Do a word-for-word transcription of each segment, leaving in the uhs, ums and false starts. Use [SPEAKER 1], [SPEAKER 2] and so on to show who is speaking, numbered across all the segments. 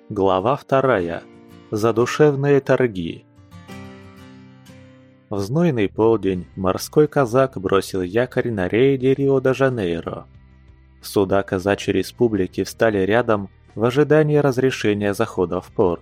[SPEAKER 1] Глава вторая. Задушевные торги. В знойный полдень морской казак бросил якорь на рейде Рио-де-Жанейро. Суда казачьей республики встали рядом в ожидании разрешения захода в порт.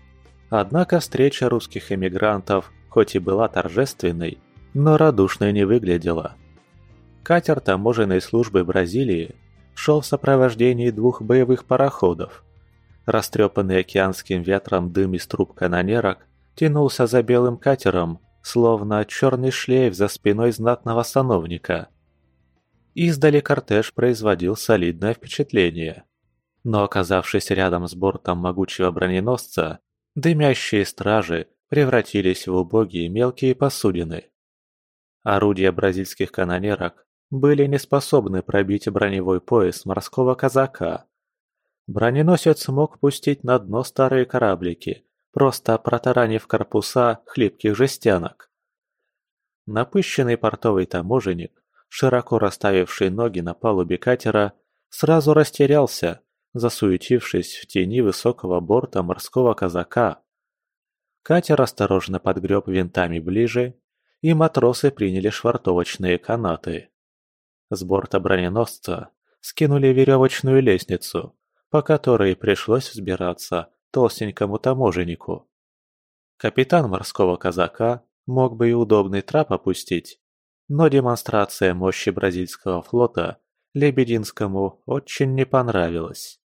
[SPEAKER 1] Однако встреча русских эмигрантов, хоть и была торжественной, но радушной не выглядела. Катер таможенной службы Бразилии шел в сопровождении двух боевых пароходов. Растрепанный океанским ветром дым из труб канонерок тянулся за белым катером, словно черный шлейф за спиной знатного сановника. Издали кортеж производил солидное впечатление. Но оказавшись рядом с бортом могучего броненосца, дымящие стражи превратились в убогие мелкие посудины. Орудия бразильских канонерок были не способны пробить броневой пояс морского казака. Броненосец мог пустить на дно старые кораблики, просто протаранив корпуса хлипких жестянок. Напыщенный портовый таможенник, широко расставивший ноги на палубе катера, сразу растерялся, засуетившись в тени высокого борта морского казака. Катер осторожно подгреб винтами ближе, и матросы приняли швартовочные канаты. С борта броненосца скинули веревочную лестницу, по которой пришлось взбираться толстенькому таможеннику. Капитан морского казака мог бы и удобный трап опустить, но демонстрация мощи бразильского флота Лебединскому очень не понравилась.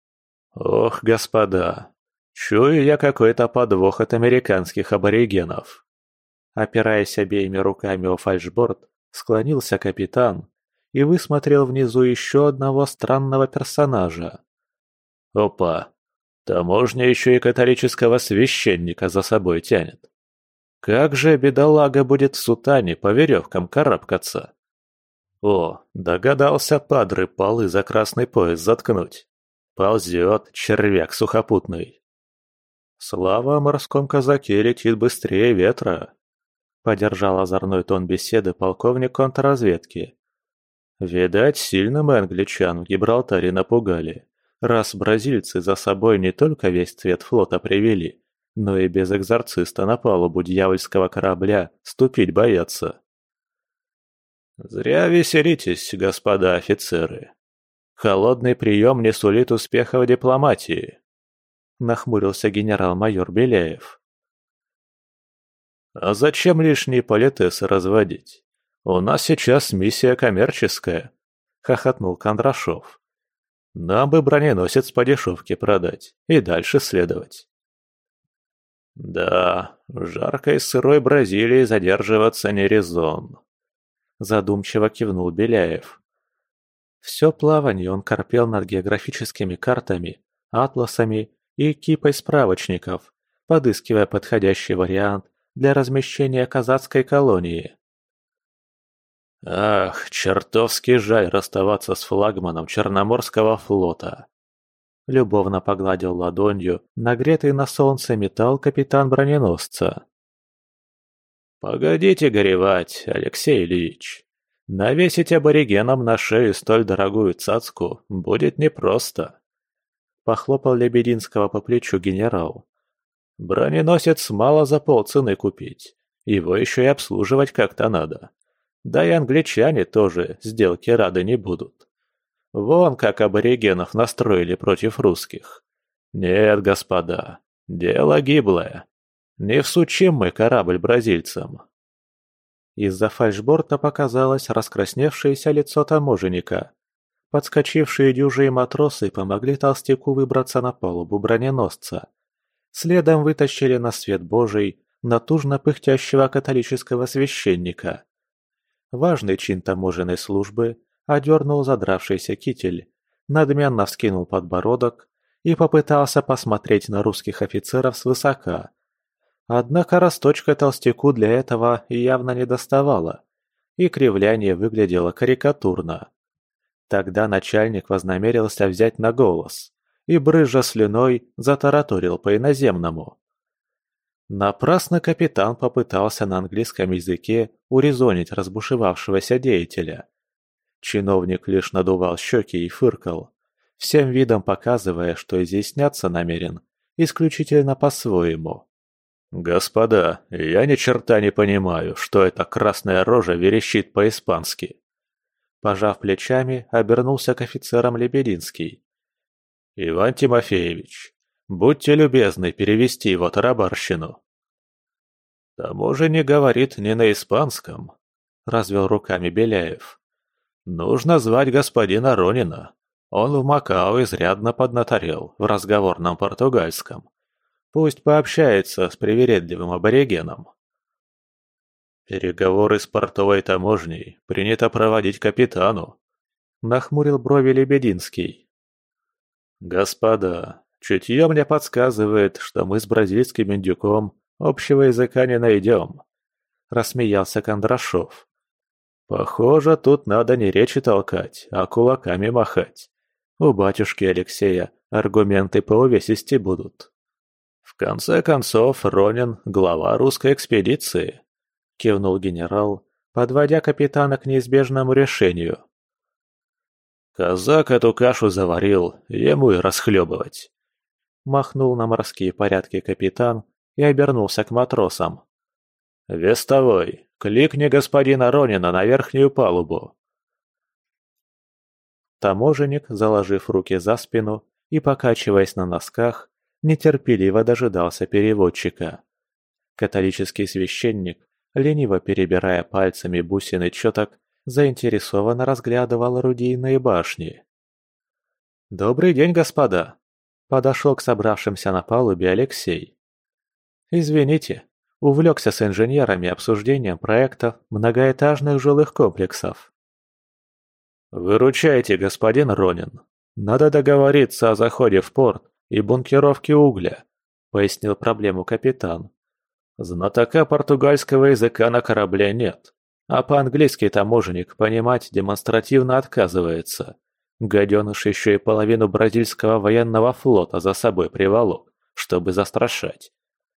[SPEAKER 1] «Ох, господа, чую я какой-то подвох от американских аборигенов!» Опираясь обеими руками о фальшборд, склонился капитан и высмотрел внизу еще одного странного персонажа. Опа! Таможня еще и католического священника за собой тянет. Как же бедолага будет в сутане по веревкам карабкаться? О, догадался падре полы за красный пояс заткнуть. Ползет червяк сухопутный. Слава о морском казаке летит быстрее ветра. Поддержал озорной тон беседы полковник контрразведки. Видать, сильно мы англичан в Гибралтаре напугали, раз бразильцы за собой не только весь цвет флота привели, но и без экзорциста на палубу дьявольского корабля ступить боятся. Зря веселитесь, господа офицеры. Холодный прием не сулит успеха в дипломатии, нахмурился генерал-майор Беляев. А зачем лишние политесы разводить? У нас сейчас миссия коммерческая, хохотнул Кондрашов. Нам бы броненосец по дешевке продать и дальше следовать. Да, в жаркой сырой Бразилии задерживаться не резон. Задумчиво кивнул Беляев. Все плавание он корпел над географическими картами, атласами и кипой справочников, подыскивая подходящий вариант для размещения казацкой колонии. Ах, чертовски жаль расставаться с флагманом Черноморского флота. Любовно погладил ладонью нагретый на солнце металл капитан броненосца. Погодите горевать, Алексей Ильич. Навесить аборигенам на шею столь дорогую цацку будет непросто. Похлопал Лебединского по плечу генерал. Броненосец мало за полцены купить, его еще и обслуживать как-то надо. Да и англичане тоже сделки рады не будут. Вон как аборигенов настроили против русских. Нет, господа, дело гиблое. Не всучим мы корабль бразильцам. Из-за фальшборта показалось раскрасневшееся лицо таможенника. Подскочившие дюжие матросы помогли толстяку выбраться на палубу броненосца. Следом вытащили на свет Божий натужно пыхтящего католического священника. Важный чин таможенной службы одернул задравшийся китель, надменно вскинул подбородок и попытался посмотреть на русских офицеров свысока. Однако росточка толстяку для этого явно не доставало, и кривляние выглядело карикатурно. Тогда начальник вознамерился взять на голос и, брызжа слюной, затараторил по-иноземному. Напрасно капитан попытался на английском языке урезонить разбушевавшегося деятеля. Чиновник лишь надувал щеки и фыркал. всем видом показывая, что изъясняться намерен исключительно по-своему. «Господа, я ни черта не понимаю, что эта красная рожа верещит по-испански». Пожав плечами, обернулся к офицерам Лебединский. «Иван Тимофеевич, будьте любезны перевести его тарабарщину». «Таможенник говорит не на испанском», — развел руками Беляев. «Нужно звать господина Ронина. Он в Макао изрядно поднаторел в разговорном португальском. Пусть пообщается с привередливым аборигеном». «Переговоры с портовой таможней принято проводить капитану», — нахмурил брови Лебединский. «Господа, чутье мне подсказывает, что мы с бразильским индюком общего языка не найдем», — рассмеялся Кондрашов. «Похоже, тут надо не речи толкать, а кулаками махать. У батюшки Алексея аргументы по увесисти будут». «В конце концов, Ронин — глава русской экспедиции», — кивнул генерал, подводя капитана к неизбежному решению. «Казак эту кашу заварил, ему и расхлебывать», — махнул на морские порядки капитан и обернулся к матросам. «Вестовой, кликни господина Ронина на верхнюю палубу». Таможенник, заложив руки за спину и покачиваясь на носках, нетерпеливо дожидался переводчика. Католический священник, лениво перебирая пальцами бусины четок, заинтересованно разглядывал орудийные башни. «Добрый день, господа!» – подошел к собравшимся на палубе Алексей. «Извините, увлекся с инженерами обсуждением проектов многоэтажных жилых комплексов». «Выручайте, господин Ронин. Надо договориться о заходе в порт и бункеровке угля», — пояснил проблему капитан. «Знатока португальского языка на корабле нет, а по-английски таможенник понимать демонстративно отказывается. Гаденыш еще и половину бразильского военного флота за собой приволок, чтобы застрашать».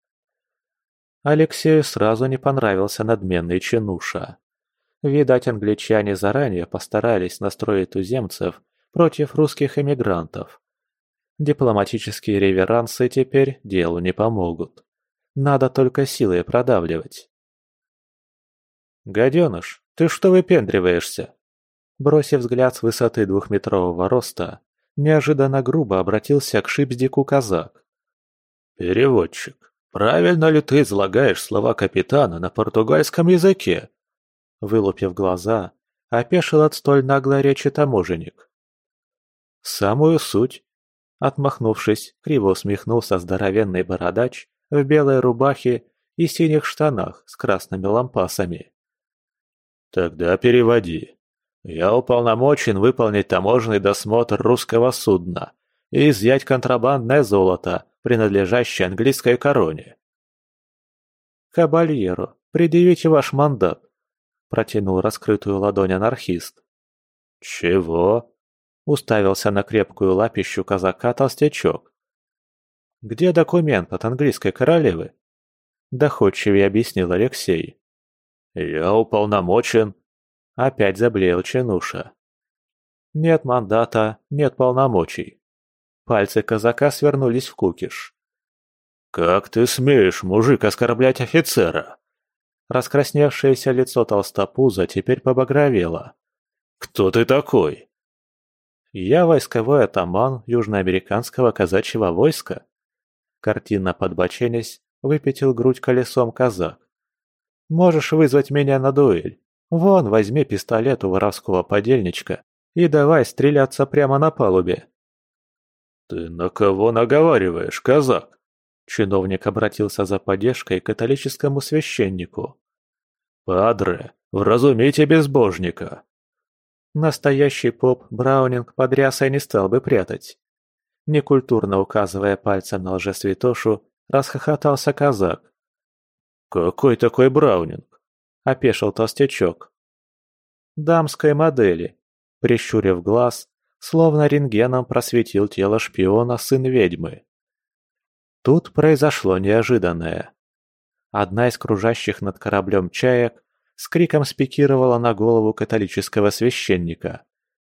[SPEAKER 1] Алексею сразу не понравился надменный чинуша. Видать, англичане заранее постарались настроить туземцев против русских эмигрантов. Дипломатические реверансы теперь делу не помогут. Надо только силой продавливать. «Гаденыш, ты что выпендриваешься?» Бросив взгляд с высоты двухметрового роста, неожиданно грубо обратился к Шипздику казак. «Переводчик, правильно ли ты излагаешь слова капитана на португальском языке?» Вылупив глаза, опешил от столь наглой речи таможенник. «Самую суть», — отмахнувшись, криво усмехнулся здоровенный бородач в белой рубахе и синих штанах с красными лампасами. «Тогда переводи. Я уполномочен выполнить таможенный досмотр русского судна и изъять контрабандное золото, принадлежащее английской короне». «Кабальеро, предъявите ваш мандат», — протянул раскрытую ладонь анархист. «Чего?» — уставился на крепкую лапищу казака толстячок. «Где документ от английской королевы?» — доходчивее объяснил Алексей. «Я уполномочен...» — опять заблеял чинуша. «Нет мандата, нет полномочий». Пальцы казака свернулись в кукиш. «Как ты смеешь, мужик, оскорблять офицера?» Раскрасневшееся лицо толстопуза теперь побагровело. «Кто ты такой?» «Я войсковой атаман южноамериканского казачьего войска», картинно подбоченясь, выпятил грудь колесом казак. «Можешь вызвать меня на дуэль. Вон, возьми пистолет у воровского подельничка и давай стреляться прямо на палубе». «Ты на кого наговариваешь, казак?» Чиновник обратился за поддержкой к католическому священнику. «Падре, вразумите безбожника!» Настоящий поп Браунинг под рясой не стал бы прятать. Некультурно указывая пальцем на лжесвятошу, расхохотался казак. «Какой такой Браунинг?» – опешил толстячок. «Дамской модели», – прищурив глаз, словно рентгеном просветил тело шпиона сын ведьмы. Тут произошло неожиданное. Одна из кружащих над кораблем чаек с криком спикировала на голову католического священника.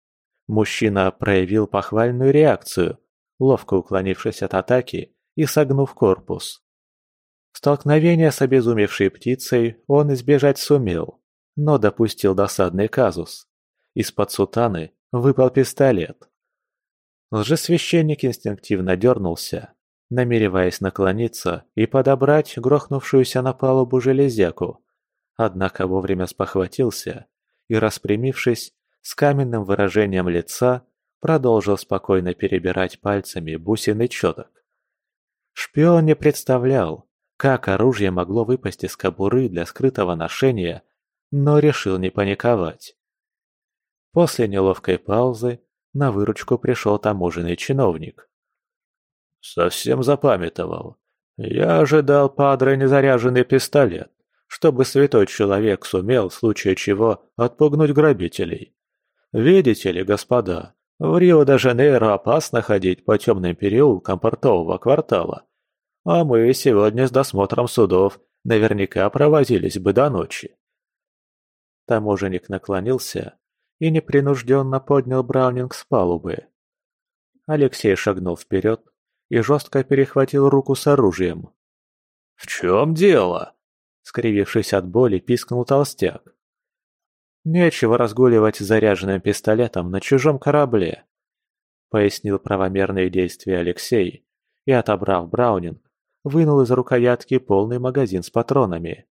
[SPEAKER 1] Мужчина проявил похвальную реакцию, ловко уклонившись от атаки и согнув корпус. Столкновения с обезумевшей птицей он избежать сумел, но допустил досадный казус. Из-под сутаны выпал пистолет. Лжесвященник инстинктивно дернулся, намереваясь наклониться и подобрать грохнувшуюся на палубу железяку, однако вовремя спохватился и, распрямившись, с каменным выражением лица продолжил спокойно перебирать пальцами бусины четок. Шпион не представлял, как оружие могло выпасть из кобуры для скрытого ношения, но решил не паниковать. После неловкой паузы на выручку пришел таможенный чиновник. «Совсем запамятовал. Я ожидал, падре, незаряженный пистолет, чтобы святой человек сумел, в случае чего, отпугнуть грабителей. Видите ли, господа, в Рио-де-Жанейро опасно ходить по темным переулкам портового квартала, а мы сегодня с досмотром судов наверняка провозились бы до ночи». Таможенник наклонился и непринужденно поднял Браунинг с палубы. Алексей шагнул вперед и жестко перехватил руку с оружием. «В чем дело?» — скривившись от боли, пискнул толстяк. «Нечего разгуливать с заряженным пистолетом на чужом корабле», — пояснил правомерные действия Алексей и, отобрав Браунинг, вынул из рукоятки полный магазин с патронами.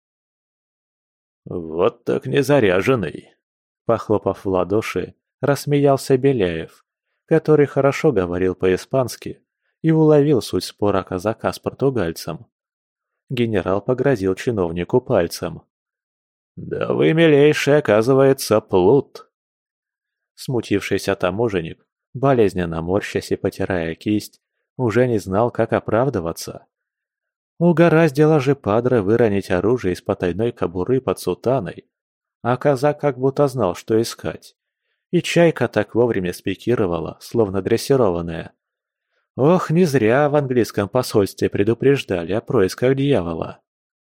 [SPEAKER 1] «Вот так незаряженный!» — похлопав в ладоши, рассмеялся Беляев, который хорошо говорил по-испански и уловил суть спора казака с португальцем. Генерал погрозил чиновнику пальцем. «Да вы, милейший, оказывается, плут!» Смутившийся таможенник, болезненно морщась и потирая кисть, уже не знал, как оправдываться. Угораздило же падре выронить оружие из потайной кобуры под сутаной, а казак как будто знал, что искать. И чайка так вовремя спикировала, словно дрессированная. Ох, не зря в английском посольстве предупреждали о происках дьявола.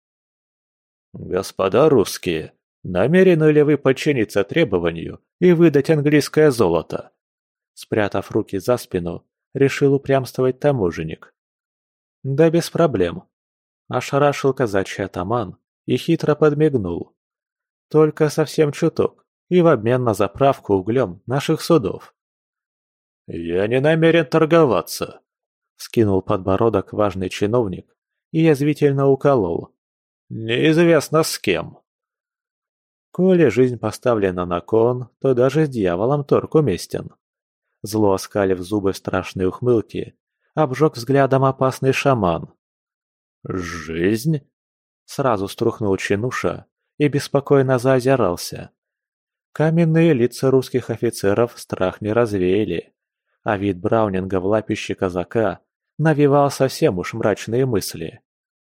[SPEAKER 1] «Господа русские, намерены ли вы подчиниться требованию и выдать английское золото?» Спрятав руки за спину, решил упрямствовать таможенник. «Да без проблем», – ошарашил казачий атаман и хитро подмигнул. «Только совсем чуток, и в обмен на заправку углем наших судов». «Я не намерен торговаться», – скинул подбородок важный чиновник и язвительно уколол. «Неизвестно с кем». Коли жизнь поставлена на кон, то даже с дьяволом торг уместен. Зло оскалив зубы в страшной ухмылке, обжег взглядом опасный шаман. «Жизнь?» – сразу струхнул чинуша и беспокойно заозирался. Каменные лица русских офицеров страх не развеяли, а вид Браунинга в лапище казака навевал совсем уж мрачные мысли.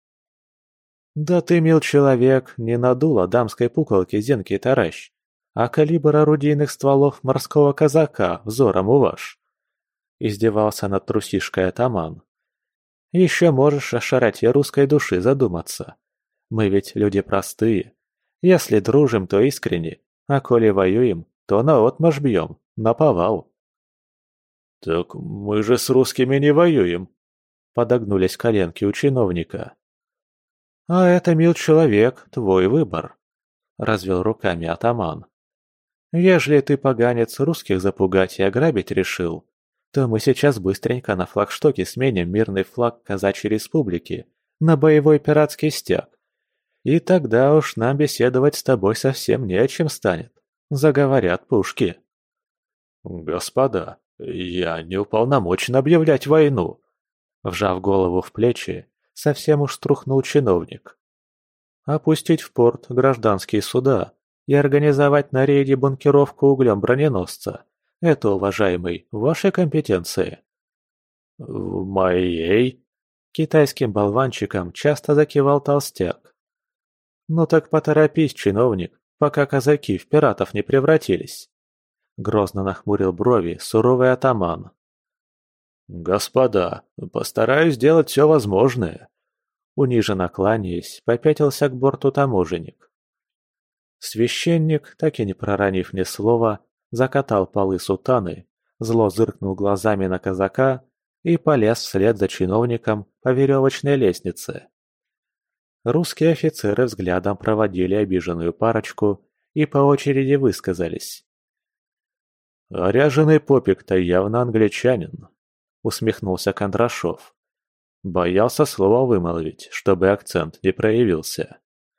[SPEAKER 1] «Да ты, мил человек, не надула дамской пуколки Зенки Таращ, а калибр орудийных стволов морского казака взором уваж!» Издевался над трусишкой атаман. «Еще можешь о широте русской души задуматься. Мы ведь люди простые. Если дружим, то искренне, а коли воюем, то наотмашь бьем, наповал». «Так мы же с русскими не воюем!» Подогнулись коленки у чиновника. «А это, мил человек, твой выбор», — развел руками атаман. «Ежели ты, поганец, русских запугать и ограбить решил, то мы сейчас быстренько на флагштоке сменим мирный флаг Казачьей Республики на боевой пиратский стяг. И тогда уж нам беседовать с тобой совсем не о чем станет. Заговорят пушки». «Господа, я не уполномочен объявлять войну», — вжав голову в плечи, совсем уж струхнул чиновник. «Опустить в порт гражданские суда и организовать на рейде бункеровку углем броненосца – это, уважаемый, в вашей компетенции». «В моей?» – китайским болванчиком часто закивал толстяк. «Ну так поторопись, чиновник, пока казаки в пиратов не превратились». Грозно нахмурил брови суровый атаман. «Господа, постараюсь сделать все возможное», — униженно кланяясь, попятился к борту таможенник. Священник, так и не проронив ни слова, закатал полы сутаны, зло зыркнул глазами на казака и полез вслед за чиновником по веревочной лестнице. Русские офицеры взглядом проводили обиженную парочку и по очереди высказались. «Ряженый попик-то явно англичанин», — усмехнулся Кондрашов. Боялся слова вымолвить, чтобы акцент не проявился.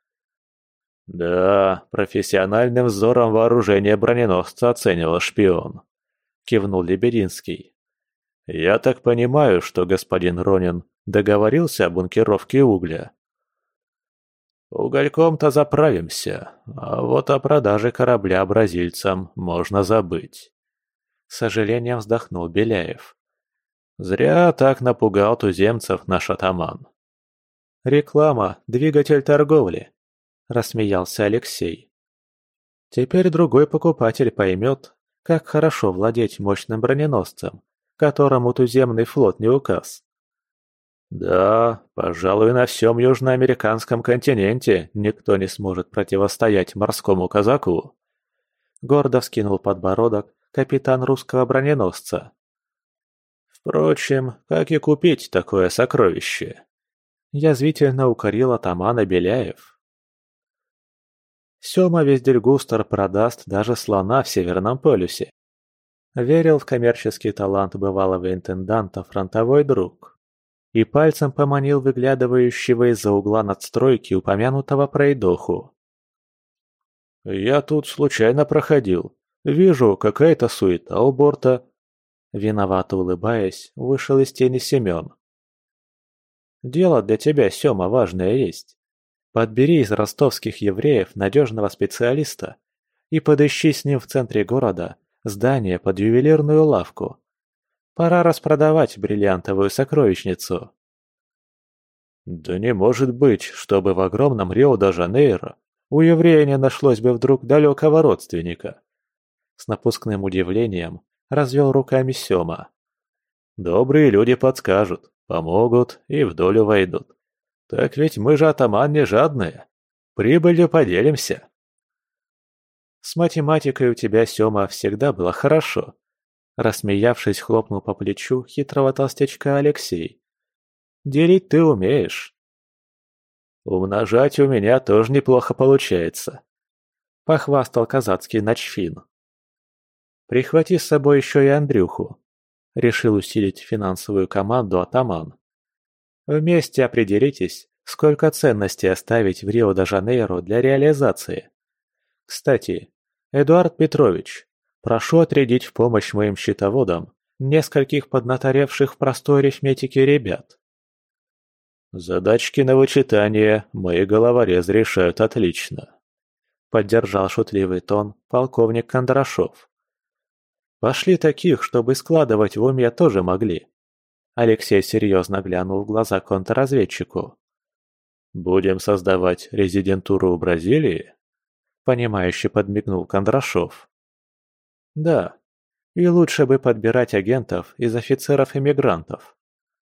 [SPEAKER 1] «Да, профессиональным взором вооружение броненосца оценивал шпион», — кивнул Лебединский. «Я так понимаю, что господин Ронин договорился о бункеровке угля?» «Угольком-то заправимся, а вот о продаже корабля бразильцам можно забыть», — с сожалением вздохнул Беляев. «Зря так напугал туземцев наш атаман». «Реклама – двигатель торговли», – рассмеялся Алексей. «Теперь другой покупатель поймет, как хорошо владеть мощным броненосцем, которому туземный флот не указ». «Да, пожалуй, на всем южноамериканском континенте никто не сможет противостоять морскому казаку», – гордо вскинул подбородок капитан русского броненосца. «Впрочем, как и купить такое сокровище?» – язвительно укорил атамана Беляев. Сёма Вездельгустер продаст даже слона в Северном полюсе. Верил в коммерческий талант бывалого интенданта фронтовой друг. И пальцем поманил выглядывающего из-за угла надстройки упомянутого пройдоху. «Я тут случайно проходил. Вижу, какая-то суета у борта». Виновато улыбаясь, вышел из тени Семен. «Дело для тебя, Сёма, важное есть. Подбери из ростовских евреев надежного специалиста и подыщи с ним в центре города здание под ювелирную лавку. Пора распродавать бриллиантовую сокровищницу». «Да не может быть, чтобы в огромном Рио-де-Жанейро у еврея не нашлось бы вдруг далекого родственника». С напускным удивлением развел руками Сёма. «Добрые люди подскажут, помогут и в долю войдут. Так ведь мы же, атаман, не жадные. Прибылью поделимся». «С математикой у тебя, Сёма, всегда было хорошо», — рассмеявшись, хлопнул по плечу хитрого толстячка Алексей. «Делить ты умеешь». «Умножать у меня тоже неплохо получается», — похвастал казацкий начфин. «Прихвати с собой еще и Андрюху», — решил усилить финансовую команду атаман. «Вместе определитесь, сколько ценностей оставить в Рио-де-Жанейро для реализации. Кстати, Эдуард Петрович, прошу отрядить в помощь моим счетоводам нескольких поднаторевших в простой арифметике ребят». «Задачки на вычитание мои головорезы решают отлично», — поддержал шутливый тон полковник Кондрашов. «Пошли таких, чтобы складывать в уме тоже могли». Алексей серьезно глянул в глаза контрразведчику. «Будем создавать резидентуру в Бразилии?» Понимающе подмигнул Кондрашов. «Да, и лучше бы подбирать агентов из офицеров-эмигрантов».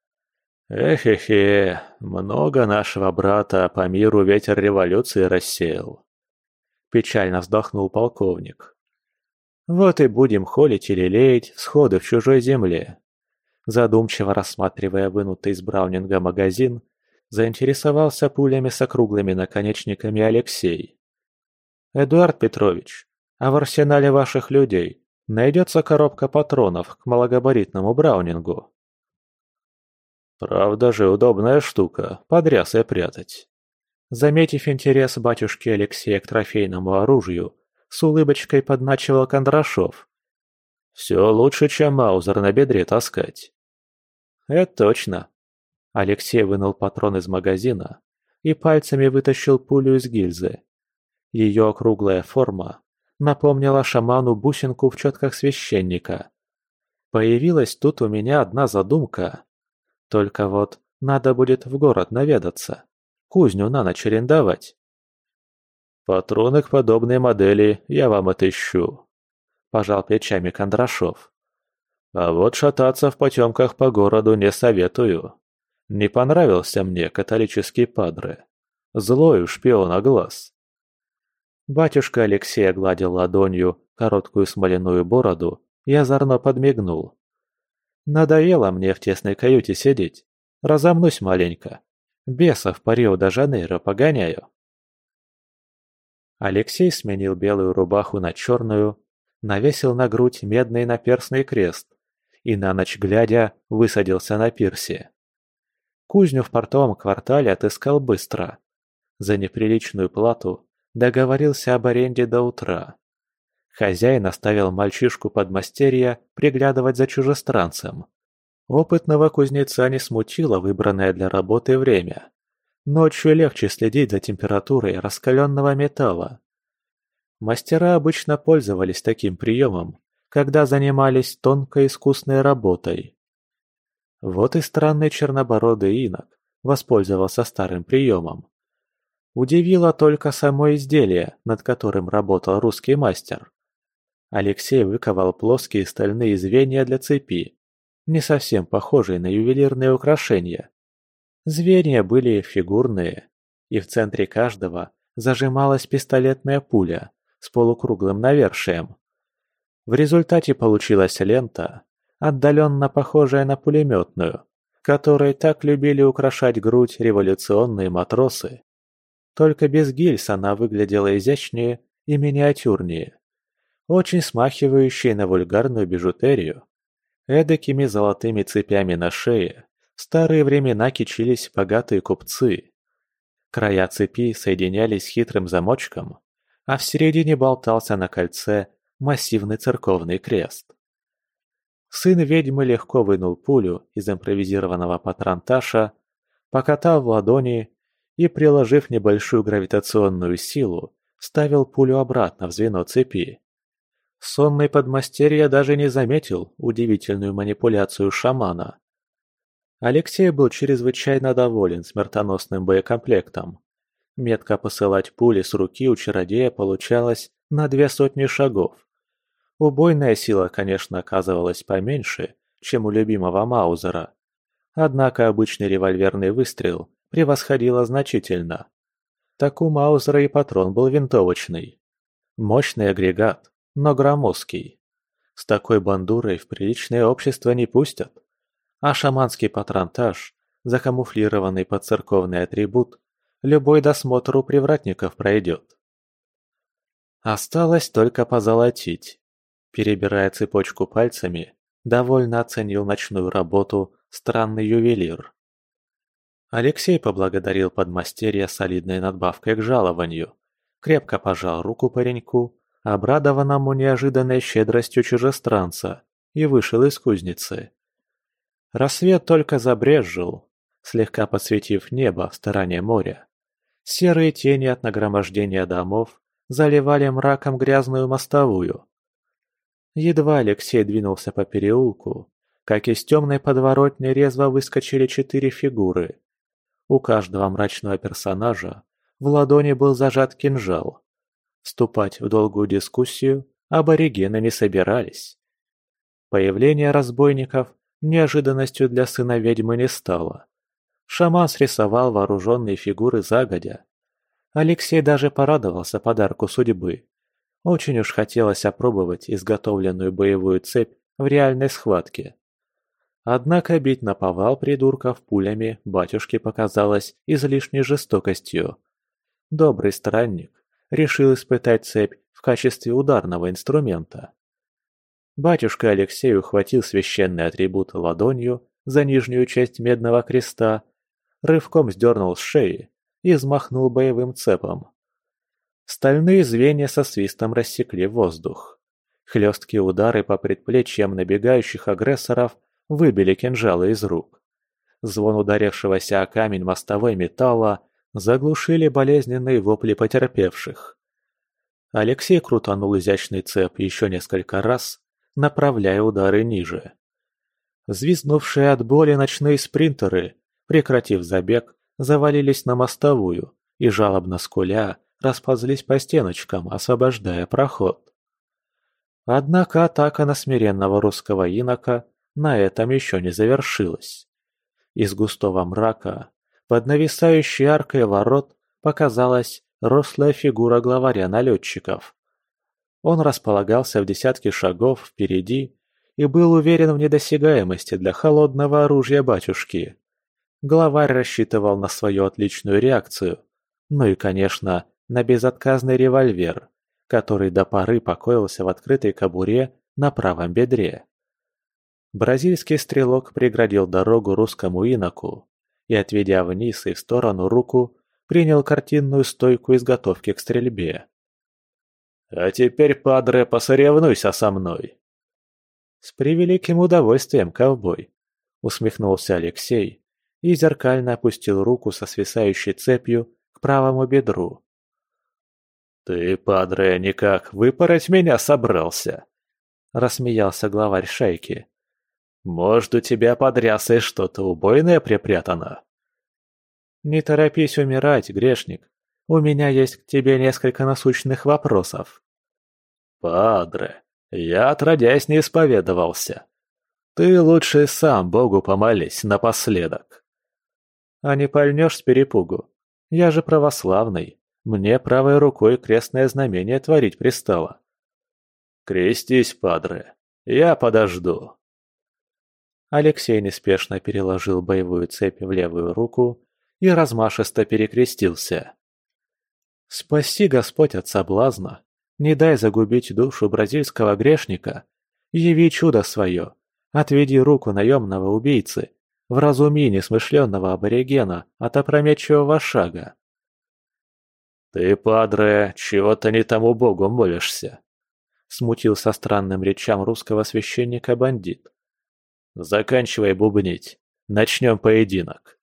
[SPEAKER 1] «Эх-эхе, много нашего брата по миру ветер революции рассеял», – печально вздохнул полковник. «Вот и будем холить и лелеять всходы в чужой земле». Задумчиво рассматривая вынутый из браунинга магазин, заинтересовался пулями с округлыми наконечниками Алексей. «Эдуард Петрович, а в арсенале ваших людей найдется коробка патронов к малогабаритному браунингу?» «Правда же удобная штука, под рясой прятать». Заметив интерес батюшки Алексея к трофейному оружию, с улыбочкой подначивал Кондрашов. «Все лучше, чем маузер на бедре таскать». «Это точно». Алексей вынул патрон из магазина и пальцами вытащил пулю из гильзы. Ее округлая форма напомнила шаману бусинку в четках священника. Появилась тут у меня одна задумка. Только вот надо будет в город наведаться, кузню на ночь арендовать. «Патроны к подобной модели я вам отыщу», – пожал плечами Кондрашов. «А вот шататься в потемках по городу не советую. Не понравился мне католический падре. Злой у шпиона глаз». Батюшка Алексей огладил ладонью короткую смоляную бороду и озорно подмигнул. «Надоело мне в тесной каюте сидеть. Разомнусь маленько. Бесов по Рио-де-Жанейро погоняю». Алексей сменил белую рубаху на черную, навесил на грудь медный наперстный крест и на ночь глядя высадился на пирсе. Кузню в портовом квартале отыскал быстро. За неприличную плату договорился об аренде до утра. Хозяин оставил мальчишку подмастерья приглядывать за чужестранцем. Опытного кузнеца не смутило выбранное для работы время. Ночью легче следить за температурой раскаленного металла. Мастера обычно пользовались таким приемом, когда занимались тонкой искусной работой. Вот и странный чернобородый инок воспользовался старым приемом. Удивило только само изделие, над которым работал русский мастер. Алексей выковал плоские стальные звенья для цепи, не совсем похожие на ювелирные украшения. Звенья были фигурные, и в центре каждого зажималась пистолетная пуля с полукруглым навершием. В результате получилась лента, отдаленно похожая на пулеметную, которой так любили украшать грудь революционные матросы. Только без гильз она выглядела изящнее и миниатюрнее, очень смахивающей на вульгарную бижутерию. Эдакими золотыми цепями на шее в старые времена кичились богатые купцы. Края цепи соединялись хитрым замочком, а в середине болтался на кольце массивный церковный крест. Сын ведьмы легко вынул пулю из импровизированного патронташа, покатал в ладони и, приложив небольшую гравитационную силу, вставил пулю обратно в звено цепи. Сонный подмастерье даже не заметил удивительную манипуляцию шамана. Алексей был чрезвычайно доволен смертоносным боекомплектом. Метко посылать пули с руки у чародея получалось на две сотни шагов. Убойная сила, конечно, оказывалась поменьше, чем у любимого Маузера. Однако обычный револьверный выстрел превосходило значительно. Так у Маузера и патрон был винтовочный. Мощный агрегат, но громоздкий. С такой бандурой в приличное общество не пустят. А шаманский патронтаж, закамуфлированный под церковный атрибут, любой досмотр у привратников пройдет. Осталось только позолотить. Перебирая цепочку пальцами, довольно оценил ночную работу странный ювелир. Алексей поблагодарил подмастерья солидной надбавкой к жалованию, крепко пожал руку пареньку, обрадованному неожиданной щедростью чужестранца, и вышел из кузницы. Рассвет только забрезжил, слегка подсветив небо в стороне моря. Серые тени от нагромождения домов заливали мраком грязную мостовую. Едва Алексей двинулся по переулку, как из темной подворотни резво выскочили четыре фигуры. У каждого мрачного персонажа в ладони был зажат кинжал. Вступать в долгую дискуссию аборигены не собирались. Появление разбойников неожиданностью для сына ведьмы не стало. Шаман срисовал вооруженные фигуры загодя. Алексей даже порадовался подарку судьбы. Очень уж хотелось опробовать изготовленную боевую цепь в реальной схватке. Однако бить наповал придурков пулями батюшке показалось излишней жестокостью. Добрый странник решил испытать цепь в качестве ударного инструмента. Батюшка Алексей ухватил священный атрибут ладонью за нижнюю часть медного креста, рывком сдернул с шеи и взмахнул боевым цепом. Стальные звенья со свистом рассекли воздух. Хлесткие удары по предплечьям набегающих агрессоров выбили кинжалы из рук. Звон ударившегося о камень мостовой металла заглушили болезненные вопли потерпевших. Алексей крутанул изящный цеп еще несколько раз, направляя удары ниже. Взвизгнувшие от боли ночные спринтеры, прекратив забег, завалились на мостовую и, жалобно скуля, расползлись по стеночкам, освобождая проход. Однако атака на смиренного русского инока на этом еще не завершилась. Из густого мрака, под нависающей аркой ворот, показалась рослая фигура главаря налетчиков. Он располагался в десятке шагов впереди и был уверен в недосягаемости для холодного оружия батюшки. Главарь рассчитывал на свою отличную реакцию, ну и, конечно, на безотказный револьвер, который до поры покоился в открытой кобуре на правом бедре. Бразильский стрелок преградил дорогу русскому иноку и, отведя вниз и в сторону руку, принял картинную стойку изготовки к стрельбе. «А теперь, падре, посоревнуйся со мной!» «С превеликим удовольствием, ковбой!» — усмехнулся Алексей и зеркально опустил руку со свисающей цепью к правому бедру. «Ты, падре, никак выпороть меня собрался?» — рассмеялся главарь шайки. «Может, у тебя под рясой что-то убойное припрятано?» «Не торопись умирать, грешник. У меня есть к тебе несколько насущных вопросов». «Падре, я отродясь не исповедовался. Ты лучше сам Богу помолись напоследок». «А не пальнешь с перепугу? Я же православный. Мне правой рукой крестное знамение творить пристало». «Крестись, падре, я подожду». Алексей неспешно переложил боевую цепь в левую руку и размашисто перекрестился. «Спаси Господь от соблазна, не дай загубить душу бразильского грешника, яви чудо свое, отведи руку наемного убийцы, вразуми несмышленного аборигена от опрометчивого шага». «Ты, падре, чего-то не тому богу молишься», — смутился странным речам русского священника бандит. «Заканчивай бубнить, начнем поединок».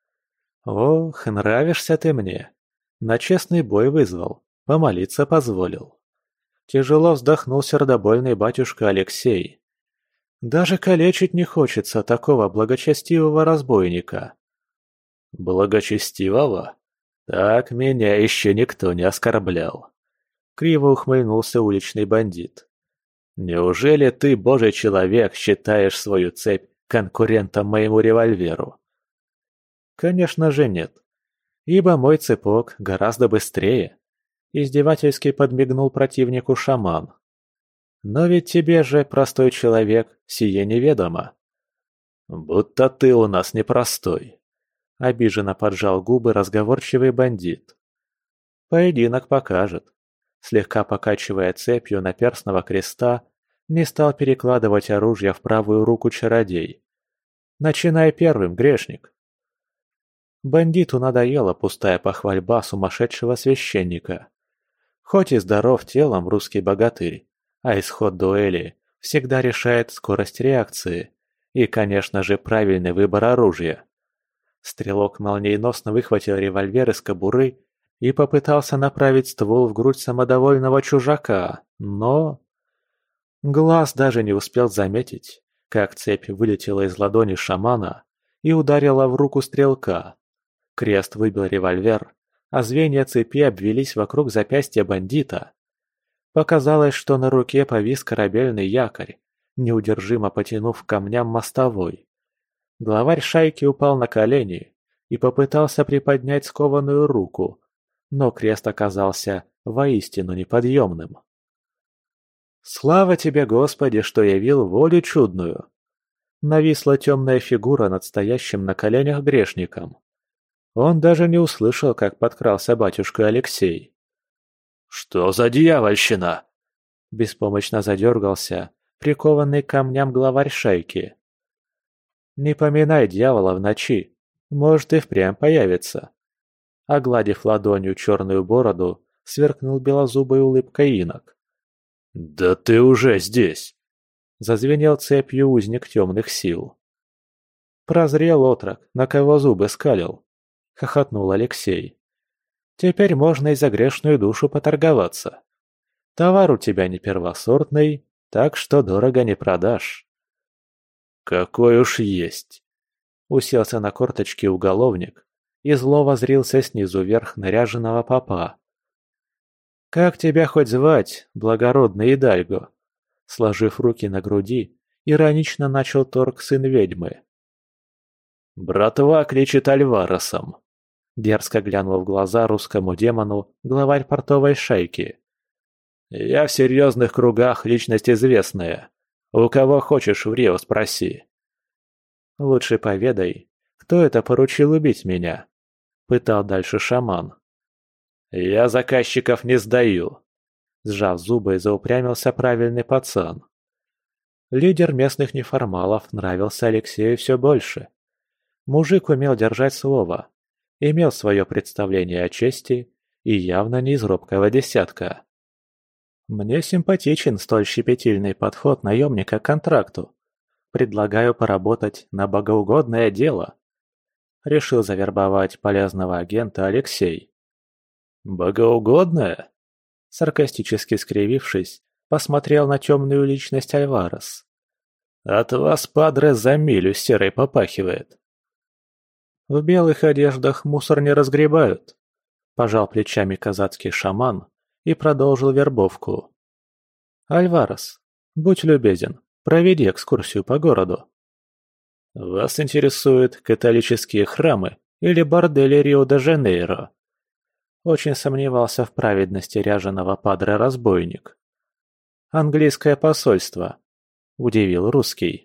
[SPEAKER 1] «Ох, нравишься ты мне. На честный бой вызвал, помолиться позволил». Тяжело вздохнул сердобольный батюшка Алексей. «Даже калечить не хочется такого благочестивого разбойника». «Благочестивого? Так меня еще никто не оскорблял», — криво ухмыльнулся уличный бандит. «Неужели ты, божий человек, считаешь свою цепь конкурентом моему револьверу?» «Конечно же нет, ибо мой цепок гораздо быстрее», — издевательски подмигнул противнику шаман. «Но ведь тебе же, простой человек, сие неведомо». «Будто ты у нас непростой», — обиженно поджал губы разговорчивый бандит. «Поединок покажет». Слегка покачивая цепью наперстного креста, не стал перекладывать оружие в правую руку чародей. «Начинай первым, грешник». Бандиту надоела пустая похвальба сумасшедшего священника. Хоть и здоров телом русский богатырь, а исход дуэли всегда решает скорость реакции и, конечно же, правильный выбор оружия. Стрелок молниеносно выхватил револьвер из кобуры и попытался направить ствол в грудь самодовольного чужака, но... Глаз даже не успел заметить, как цепь вылетела из ладони шамана и ударила в руку стрелка. Крест выбил револьвер, а звенья цепи обвелись вокруг запястья бандита. Показалось, что на руке повис корабельный якорь, неудержимо потянув к камням мостовой. Главарь шайки упал на колени и попытался приподнять скованную руку, но крест оказался воистину неподъемным. «Слава тебе, Господи, что явил волю чудную!» Нависла темная фигура над стоящим на коленях грешником. Он даже не услышал, как подкрался батюшка Алексей. «Что за дьявольщина?» Беспомощно задергался прикованный к камням главарь шайки. «Не поминай дьявола в ночи, может и впрямь появится». Огладив ладонью черную бороду, сверкнул белозубой улыбкой инок. «Да ты уже здесь!» Зазвенел цепью узник темных сил. «Прозрел отрок, на кого зубы скалил», — хохотнул Алексей. «Теперь можно и за грешную душу поторговаться. Товар у тебя не первосортный, так что дорого не продашь». «Какой уж есть!» Уселся на корточки уголовник и зло воззрился снизу вверх наряженного попа. «Как тебя хоть звать, благородный Идальго?» Сложив руки на груди, иронично начал торг сын ведьмы. «Братва кличет Альваресом», — дерзко глянул в глаза русскому демону главарь портовой шайки. Я в серьезных кругах личность известная. У кого хочешь в Рио спроси». «Лучше поведай, кто это поручил убить меня?» — пытал дальше шаман. «Я заказчиков не сдаю», — сжав зубы, заупрямился правильный пацан. Лидер местных неформалов нравился Алексею все больше. Мужик умел держать слово, имел свое представление о чести и явно не из робкого десятка. Мне симпатичен столь щепетильный подход наемника к контракту. Предлагаю поработать на богоугодное дело. Решил завербовать полезного агента Алексей. «Богоугодное?» Саркастически скривившись, посмотрел на темную личность Альварес. «От вас, падре, за милю серой попахивает». «В белых одеждах мусор не разгребают», – пожал плечами казацкий шаман и продолжил вербовку. «Альварес, будь любезен, проведи экскурсию по городу». «Вас интересуют католические храмы или бордели Рио-де-Жанейро?» Очень сомневался в праведности ряженого падре-разбойник. «Английское посольство», – удивил русский.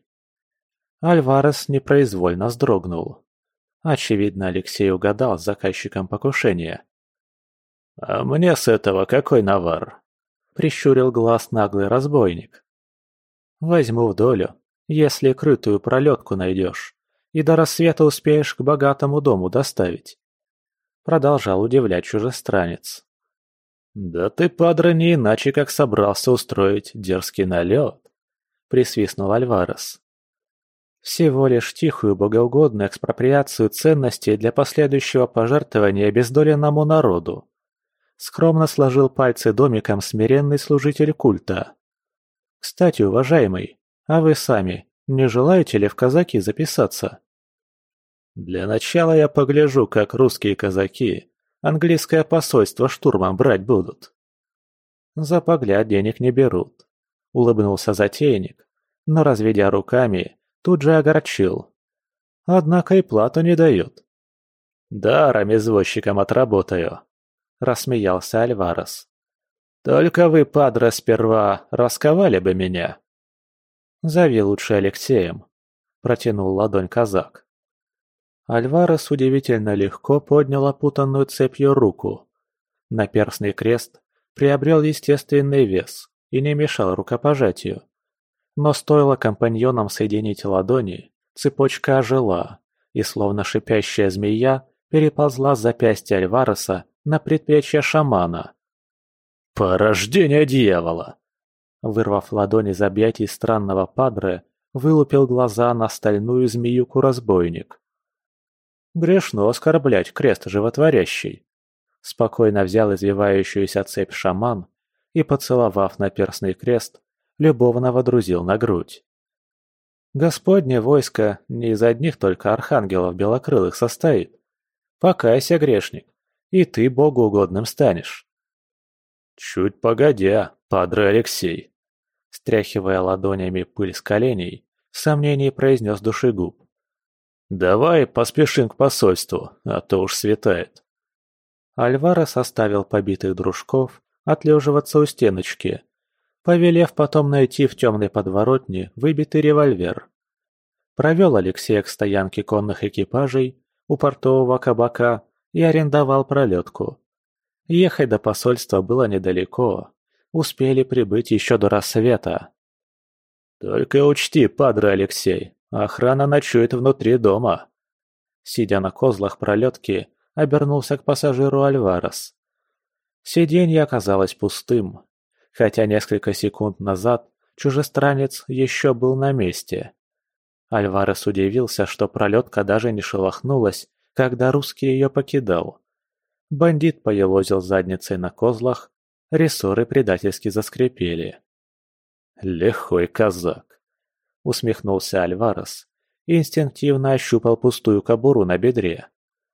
[SPEAKER 1] Альварес непроизвольно вздрогнул. Очевидно, Алексей угадал с заказчиком покушения. «А мне с этого какой навар?» – прищурил глаз наглый разбойник. «Возьму в долю, если крытую пролетку найдешь, и до рассвета успеешь к богатому дому доставить», – продолжал удивлять чужестранец. «Да ты, падре, не иначе как собрался устроить дерзкий налет», – присвистнул Альварес. «Всего лишь тихую богоугодную экспроприацию ценностей для последующего пожертвования обездоленному народу», – скромно сложил пальцы домиком смиренный служитель культа. «Кстати, уважаемый, а вы сами не желаете ли в казаки записаться?» «Для начала я погляжу, как русские казаки английское посольство штурмом брать будут». «За погляд денег не берут», — улыбнулся затейник, но, разведя руками, тут же огорчил. «Однако и плату не дают». «Даром извозчиком отработаю», — рассмеялся Альварес. «Только вы, падре, сперва расковали бы меня». «Зови лучше Алексеем», — протянул ладонь казак. Альварес удивительно легко поднял опутанную цепью руку. Наперстный крест приобрел естественный вес и не мешал рукопожатию. Но стоило компаньонам соединить ладони, цепочка ожила, и словно шипящая змея переползла с запястья Альвареса на предплечье шамана. «Порождение дьявола!» Вырвав ладонь из объятий странного падре, вылупил глаза на стальную змеюку-разбойник. «Грешно оскорблять крест животворящий», — спокойно взял извивающуюся цепь шаман и, поцеловав наперстный крест, любовно водрузил на грудь. «Господне войско не из одних только архангелов белокрылых состоит. Покайся, грешник, и ты Богу угодным станешь». «Чуть погодя, падре Алексей», — стряхивая ладонями пыль с коленей, в сомнении произнес душегуб. «Давай поспешим к посольству, а то уж светает». Альварес оставил побитых дружков отлеживаться у стеночки, повелев потом найти в темной подворотне выбитый револьвер. Провел Алексея к стоянке конных экипажей у портового кабака и арендовал пролетку. Ехать до посольства было недалеко, успели прибыть еще до рассвета. «Только учти, падре Алексей, охрана ночует внутри дома». Сидя на козлах пролетки, обернулся к пассажиру Альварес. Сиденье оказалось пустым, хотя несколько секунд назад чужестранец еще был на месте. Альварес удивился, что пролетка даже не шелохнулась, когда русский ее покидал. Бандит поелозил задницей на козлах, рессоры предательски заскрипели. «Лихой казак!» — усмехнулся Альварес и инстинктивно ощупал пустую кобуру на бедре.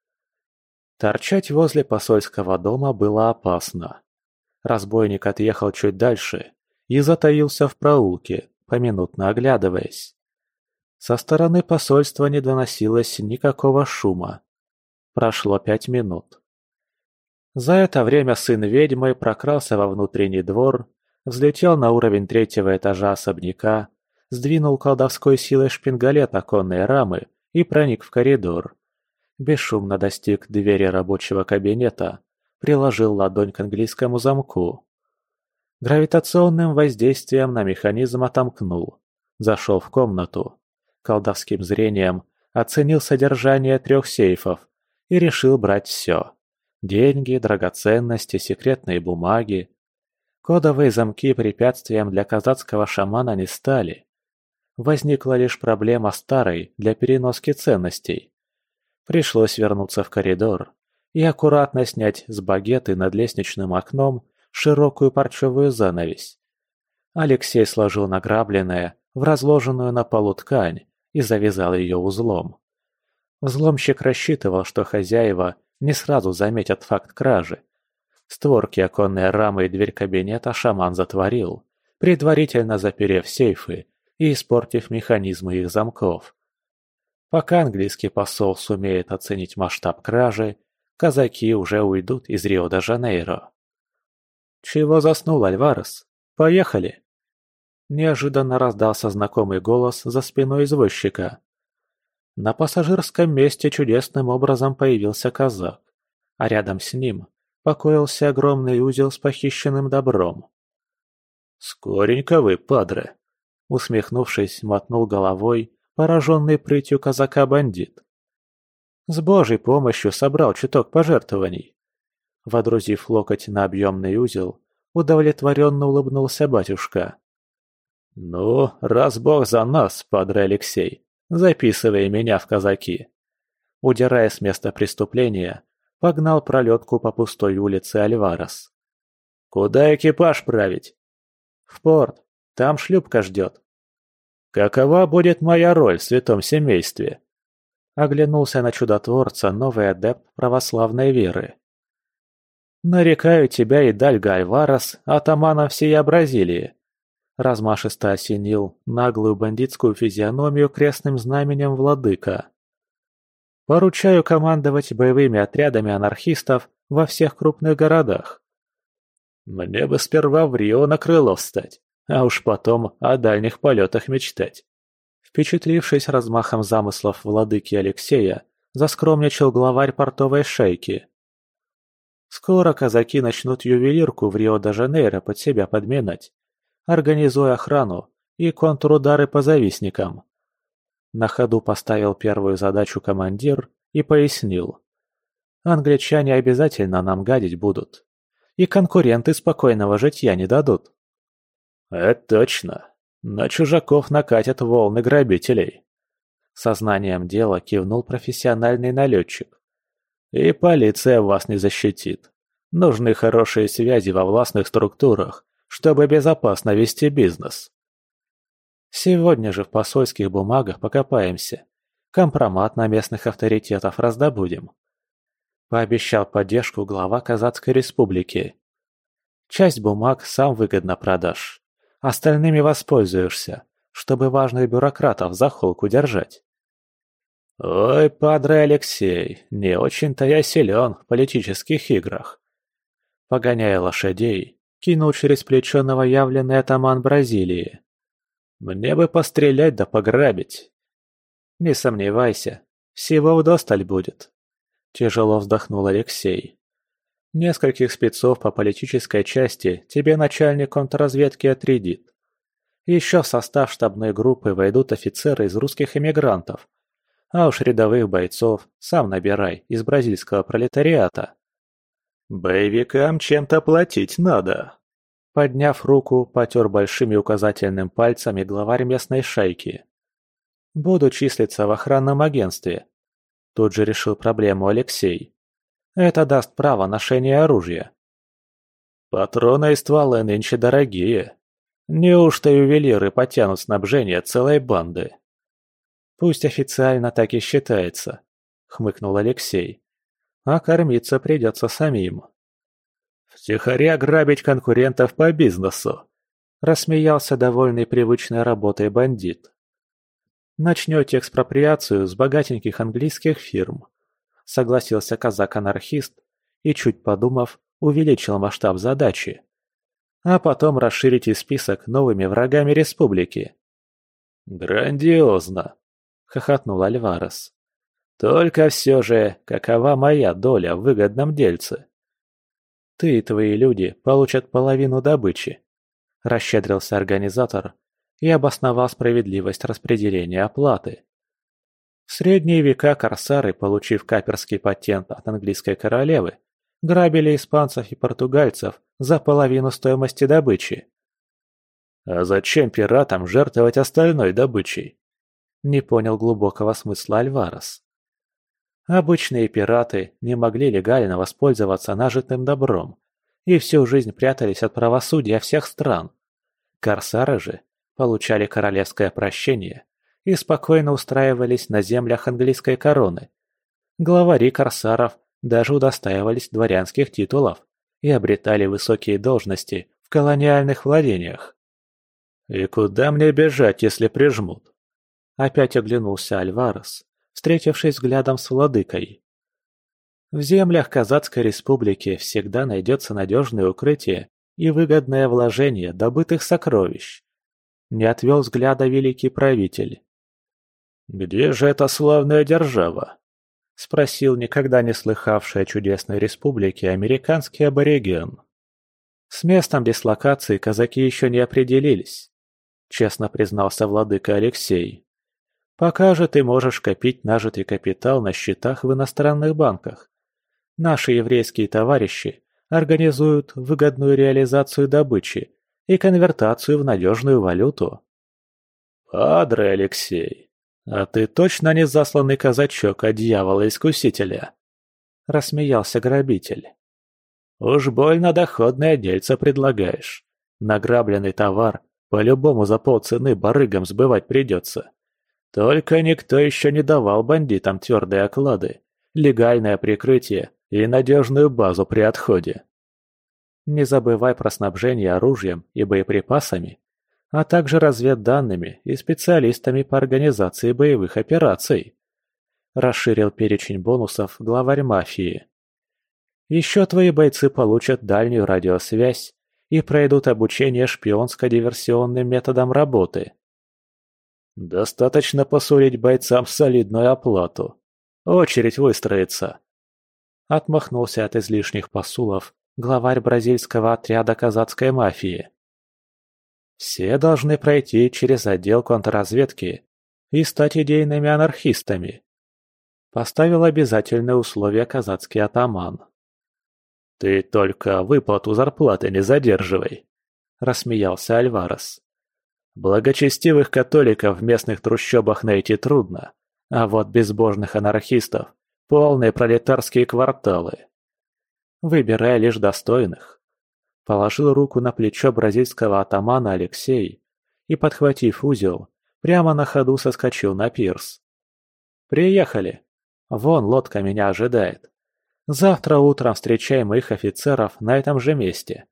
[SPEAKER 1] Торчать возле посольского дома было опасно. Разбойник отъехал чуть дальше и затаился в проулке, поминутно оглядываясь. Со стороны посольства не доносилось никакого шума. Прошло пять минут. За это время сын ведьмы прокрался во внутренний двор Взлетел на уровень третьего этажа особняка, сдвинул колдовской силой шпингалет оконной рамы и проник в коридор. Бесшумно достиг двери рабочего кабинета, приложил ладонь к английскому замку. Гравитационным воздействием на механизм отомкнул. Зашел в комнату. Колдовским зрением оценил содержание трех сейфов и решил брать все. Деньги, драгоценности, секретные бумаги. Кодовые замки препятствием для казацкого шамана не стали. Возникла лишь проблема старой для переноски ценностей. Пришлось вернуться в коридор и аккуратно снять с багеты над лестничным окном широкую парчевую занавесь. Алексей сложил награбленное в разложенную на полу ткань и завязал ее узлом. Взломщик рассчитывал, что хозяева не сразу заметят факт кражи. Створки оконной рамы и дверь кабинета шаман затворил, предварительно заперев сейфы и испортив механизмы их замков. Пока английский посол сумеет оценить масштаб кражи, казаки уже уйдут из Рио-де-Жанейро. «Чего заснул, Альварес? Поехали!» Неожиданно раздался знакомый голос за спиной извозчика. На пассажирском месте чудесным образом появился казак, а рядом с ним покоился огромный узел с похищенным добром. «Скоренько вы, падре!» Усмехнувшись, мотнул головой пораженный прытью казака-бандит. «С Божьей помощью собрал чуток пожертвований». Водрузив локоть на объемный узел, удовлетворенно улыбнулся батюшка. «Ну, раз Бог за нас, падре Алексей, записывай меня в казаки». Удирая с места преступления, погнал пролетку по пустой улице Альварес. «Куда экипаж править?» «В порт. Там шлюпка ждет». «Какова будет моя роль в святом семействе?» Оглянулся на чудотворца новый адепт православной веры. «Нарекаю тебя, Идальго Альварес, атаманом всей Бразилии», размашисто осенил наглую бандитскую физиономию крестным знаменем владыка. «Поручаю командовать боевыми отрядами анархистов во всех крупных городах». «Мне бы сперва в Рио на крыло встать, а уж потом о дальних полетах мечтать». Впечатлившись размахом замыслов владыки Алексея, заскромничал главарь портовой шайки. «Скоро казаки начнут ювелирку в Рио-де-Жанейро под себя подминать, организуя охрану и контрудары по завистникам». На ходу поставил первую задачу командир и пояснил. «Англичане обязательно нам гадить будут, и конкуренты спокойного житья не дадут». «Это точно. На чужаков накатят волны грабителей». Сознанием дела кивнул профессиональный налетчик. «И полиция вас не защитит. Нужны хорошие связи во властных структурах, чтобы безопасно вести бизнес». «Сегодня же в посольских бумагах покопаемся. Компромат на местных авторитетов раздобудем», — пообещал поддержку глава Казацкой республики. «Часть бумаг сам выгодно продашь. Остальными воспользуешься, чтобы важных бюрократов за холку держать». «Ой, падре Алексей, не очень-то я силен в политических играх». Погоняя лошадей, кинул через плечо новоявленный атаман Бразилии. «Мне бы пострелять да пограбить». «Не сомневайся, всего вдосталь будет», – тяжело вздохнул Алексей. «Нескольких спецов по политической части тебе начальник контрразведки отрядит. Еще в состав штабной группы войдут офицеры из русских эмигрантов, а уж рядовых бойцов сам набирай из бразильского пролетариата». «Боевикам чем-то платить надо», – подняв руку, потер большими указательным пальцами главарь местной шайки. «Буду числиться в охранном агентстве», – тут же решил проблему Алексей. «Это даст право ношения оружия». «Патроны и стволы нынче дорогие. Неужто ювелиры потянут снабжение целой банды?» «Пусть официально так и считается», – хмыкнул Алексей. «А кормиться придется самим». «Втихаря грабить конкурентов по бизнесу», – рассмеялся довольный привычной работой бандит. «Начнете экспроприацию с богатеньких английских фирм», – согласился казак-анархист и, чуть подумав, увеличил масштаб задачи. а потом расширите список новыми врагами республики». «Грандиозно!» — хохотнул Альварес. «Только все же, какова моя доля в выгодном дельце?» «Ты и твои люди получат половину добычи», – расщедрился организатор и обосновал справедливость распределения оплаты. В средние века корсары, получив каперский патент от английской королевы, грабили испанцев и португальцев за половину стоимости добычи. «А зачем пиратам жертвовать остальной добычей?» – не понял глубокого смысла Альварес. Обычные пираты не могли легально воспользоваться нажитым добром и всю жизнь прятались от правосудия всех стран. Корсары же получали королевское прощение и спокойно устраивались на землях английской короны. Главари корсаров даже удостаивались дворянских титулов и обретали высокие должности в колониальных владениях. «И куда мне бежать, если прижмут?» Опять оглянулся Альварес, встретившись взглядом с владыкой. В землях Казацкой республики всегда найдется надежное укрытие и выгодное вложение добытых сокровищ. Не отвел взгляда великий правитель. «Где же эта славная держава?» — спросил никогда не слыхавший о чудесной республике американский абориген. «С местом дислокации казаки еще не определились», — честно признался владыка Алексей. «Пока же ты можешь копить нажитый капитал на счетах в иностранных банках. Наши еврейские товарищи организуют выгодную реализацию добычи и конвертацию в надежную валюту». «Падре Алексей, а ты точно не засланный казачок от дьявола-искусителя?» — рассмеялся грабитель. «Уж больно доходное дельце предлагаешь. Награбленный товар по-любому за полцены барыгам сбывать придется. Только никто еще не давал бандитам твердые оклады, легальное прикрытие и надежную базу при отходе. Не забывай про снабжение оружием и боеприпасами, а также разведданными и специалистами по организации боевых операций. Расширил перечень бонусов главарь мафии. Еще твои бойцы получат дальнюю радиосвязь и пройдут обучение шпионско-диверсионным методам работы. «Достаточно посулить бойцам солидную оплату. Очередь выстроится». Отмахнулся от излишних посулов главарь бразильского отряда казацкой мафии. «Все должны пройти через отдел контрразведки и стать идейными анархистами», поставил обязательное условие казацкий атаман. «Ты только выплату зарплаты не задерживай», — рассмеялся Альварес. «Благочестивых католиков в местных трущобах найти трудно, а вот безбожных анархистов — полные пролетарские кварталы. Выбирай лишь достойных». Положил руку на плечо бразильского атамана Алексей и, подхватив узел, прямо на ходу соскочил на пирс. «Приехали. Вон лодка меня ожидает. Завтра утром встречаем моих офицеров на этом же месте».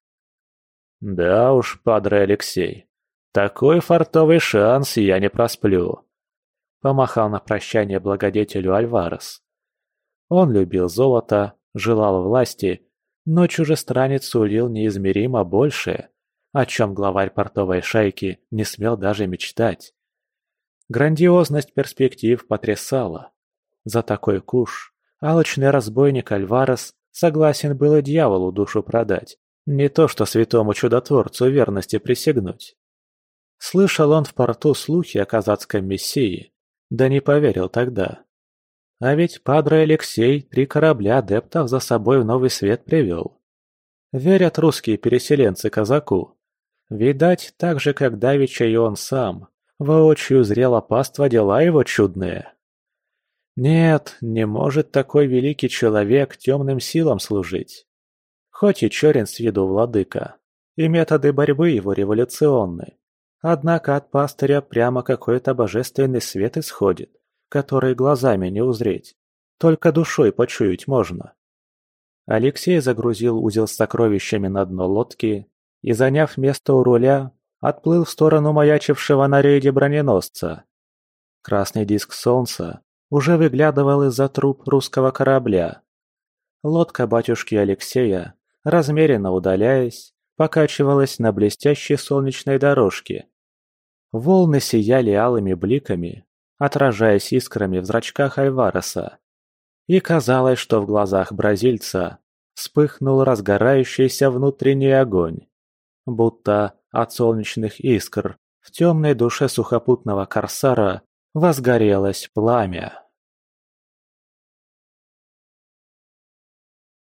[SPEAKER 1] «Да уж, падре Алексей, такой фартовый шанс я не просплю», — помахал на прощание благодетелю Альварес. Он любил золото, желал власти, но чужестранец сулил неизмеримо большее, о чем главарь портовой шайки не смел даже мечтать. Грандиозность перспектив потрясала. За такой куш алчный разбойник Альварес согласен был и дьяволу душу продать, не то что святому чудотворцу верности присягнуть. Слышал он в порту слухи о казацком мессии, да не поверил тогда. А ведь падре Алексей три корабля адептов за собой в новый свет привел. Верят русские переселенцы казаку. Видать, так же, как давеча и он сам, воочию зрел опаства дела его чудные. Нет, не может такой великий человек темным силам служить. Хоть и черен с виду владыка, и методы борьбы его революционны, однако от пастыря прямо какой-то божественный свет исходит, который глазами не узреть, только душой почуять можно. Алексей загрузил узел с сокровищами на дно лодки и, заняв место у руля, отплыл в сторону маячившего на рейде броненосца. Красный диск солнца уже выглядывал из-за труб русского корабля. Лодка батюшки Алексея, размеренно удаляясь, покачивалась на блестящей солнечной дорожке. Волны сияли алыми бликами, отражаясь искрами в зрачках Альвареса. И казалось, что в глазах бразильца вспыхнул разгорающийся внутренний огонь. Будто от солнечных искр в темной душе сухопутного корсара возгорелось пламя.